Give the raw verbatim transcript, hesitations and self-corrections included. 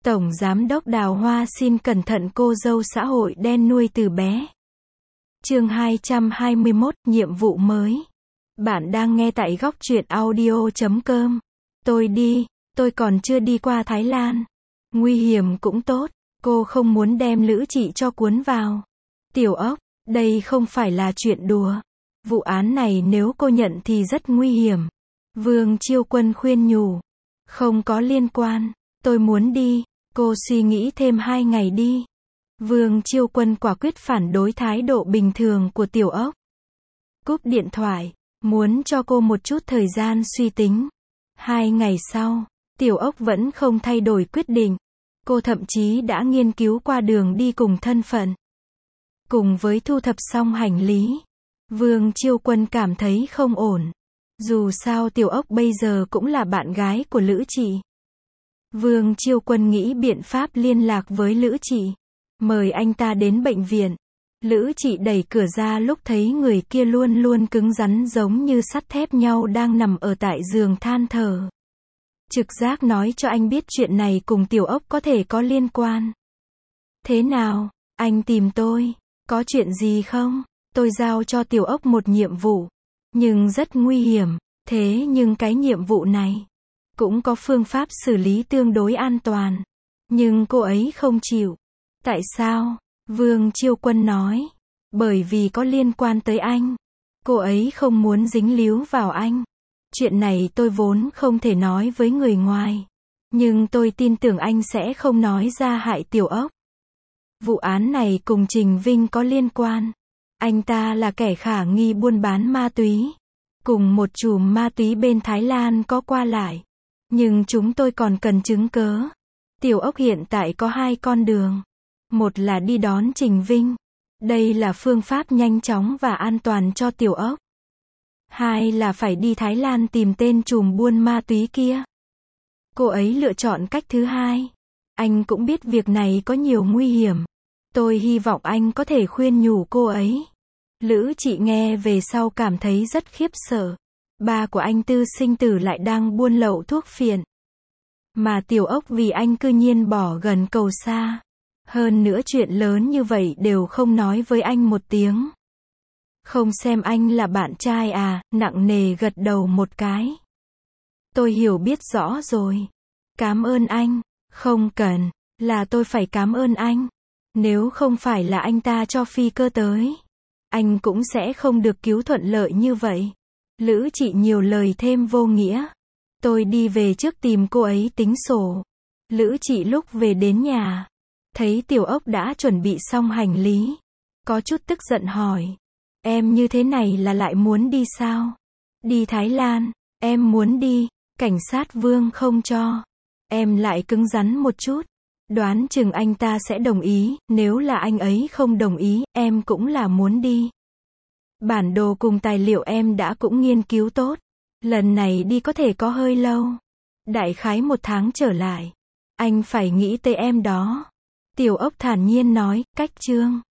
Tổng Giám đốc Đào Hoa xin cẩn thận cô dâu xã hội đen nuôi từ bé. Chương hai trăm hai mươi mốt, nhiệm vụ mới. Bạn đang nghe tại góc truyện audio chấm com. Tôi đi, tôi còn chưa đi qua Thái Lan. Nguy hiểm cũng tốt, cô không muốn đem Lữ Trị cho cuốn vào. Tiểu Ốc, đây không phải là chuyện đùa. Vụ án này nếu cô nhận thì rất nguy hiểm. Vương Chiêu Quân khuyên nhủ. Không có liên quan, tôi muốn đi, cô suy nghĩ thêm hai ngày đi. Vương Chiêu Quân quả quyết phản đối thái độ bình thường của Tiểu Ốc. Cúp điện thoại, muốn cho cô một chút thời gian suy tính. Hai ngày sau, Tiểu Ốc vẫn không thay đổi quyết định. Cô thậm chí đã nghiên cứu qua đường đi cùng thân phận. Cùng với thu thập xong hành lý, Vương Chiêu Quân cảm thấy không ổn. Dù sao Tiểu Ốc bây giờ cũng là bạn gái của Lữ Trị. Vương Chiêu Quân nghĩ biện pháp liên lạc với Lữ Trị, mời anh ta đến bệnh viện. Lữ Trị đẩy cửa ra lúc thấy người kia luôn luôn cứng rắn giống như sắt thép nhau đang nằm ở tại giường than thở. Trực giác nói cho anh biết chuyện này cùng Tiểu Ốc có thể có liên quan. Thế nào, anh tìm tôi, có chuyện gì không? Tôi giao cho Tiểu Ốc một nhiệm vụ, nhưng rất nguy hiểm, thế nhưng cái nhiệm vụ này cũng có phương pháp xử lý tương đối an toàn. Nhưng cô ấy không chịu. Tại sao? Vương Chiêu Quân nói. Bởi vì có liên quan tới anh. Cô ấy không muốn dính líu vào anh. Chuyện này tôi vốn không thể nói với người ngoài. Nhưng tôi tin tưởng anh sẽ không nói ra hại Tiểu Ốc. Vụ án này cùng Trình Vinh có liên quan. Anh ta là kẻ khả nghi buôn bán ma túy. Cùng một chùm ma túy bên Thái Lan có qua lại. Nhưng chúng tôi còn cần chứng cớ. Tiểu Ốc hiện tại có hai con đường. Một là đi đón Trình Vinh. Đây là phương pháp nhanh chóng và an toàn cho Tiểu Ốc. Hai là phải đi Thái Lan tìm tên trùm buôn ma túy kia. Cô ấy lựa chọn cách thứ hai. Anh cũng biết việc này có nhiều nguy hiểm. Tôi hy vọng anh có thể khuyên nhủ cô ấy. Lữ Trị nghe về sau cảm thấy rất khiếp sợ. Ba của anh Tư Sinh Tử lại đang buôn lậu thuốc phiện. Mà Tiểu Ốc vì anh cư nhiên bỏ gần cầu xa. Hơn nữa chuyện lớn như vậy đều không nói với anh một tiếng. Không xem anh là bạn trai à, nặng nề gật đầu một cái. Tôi hiểu biết rõ rồi. Cảm ơn anh. Không cần, là tôi phải cảm ơn anh. Nếu không phải là anh ta cho phi cơ tới, anh cũng sẽ không được cứu thuận lợi như vậy. Lữ Trị nhiều lời thêm vô nghĩa. Tôi đi về trước tìm cô ấy tính sổ. Lữ Trị lúc về đến nhà, thấy Tiểu Ốc đã chuẩn bị xong hành lý. Có chút tức giận hỏi. Em như thế này là lại muốn đi sao? Đi Thái Lan, em muốn đi, cảnh sát Vương không cho. Em lại cứng rắn một chút. Đoán chừng anh ta sẽ đồng ý, nếu là anh ấy không đồng ý, em cũng là muốn đi. Bản đồ cùng tài liệu em đã cũng nghiên cứu tốt. Lần này đi có thể có hơi lâu. Đại khái một tháng trở lại. Anh phải nghĩ tới em đó. Tiểu Ốc thản nhiên nói, cách chương.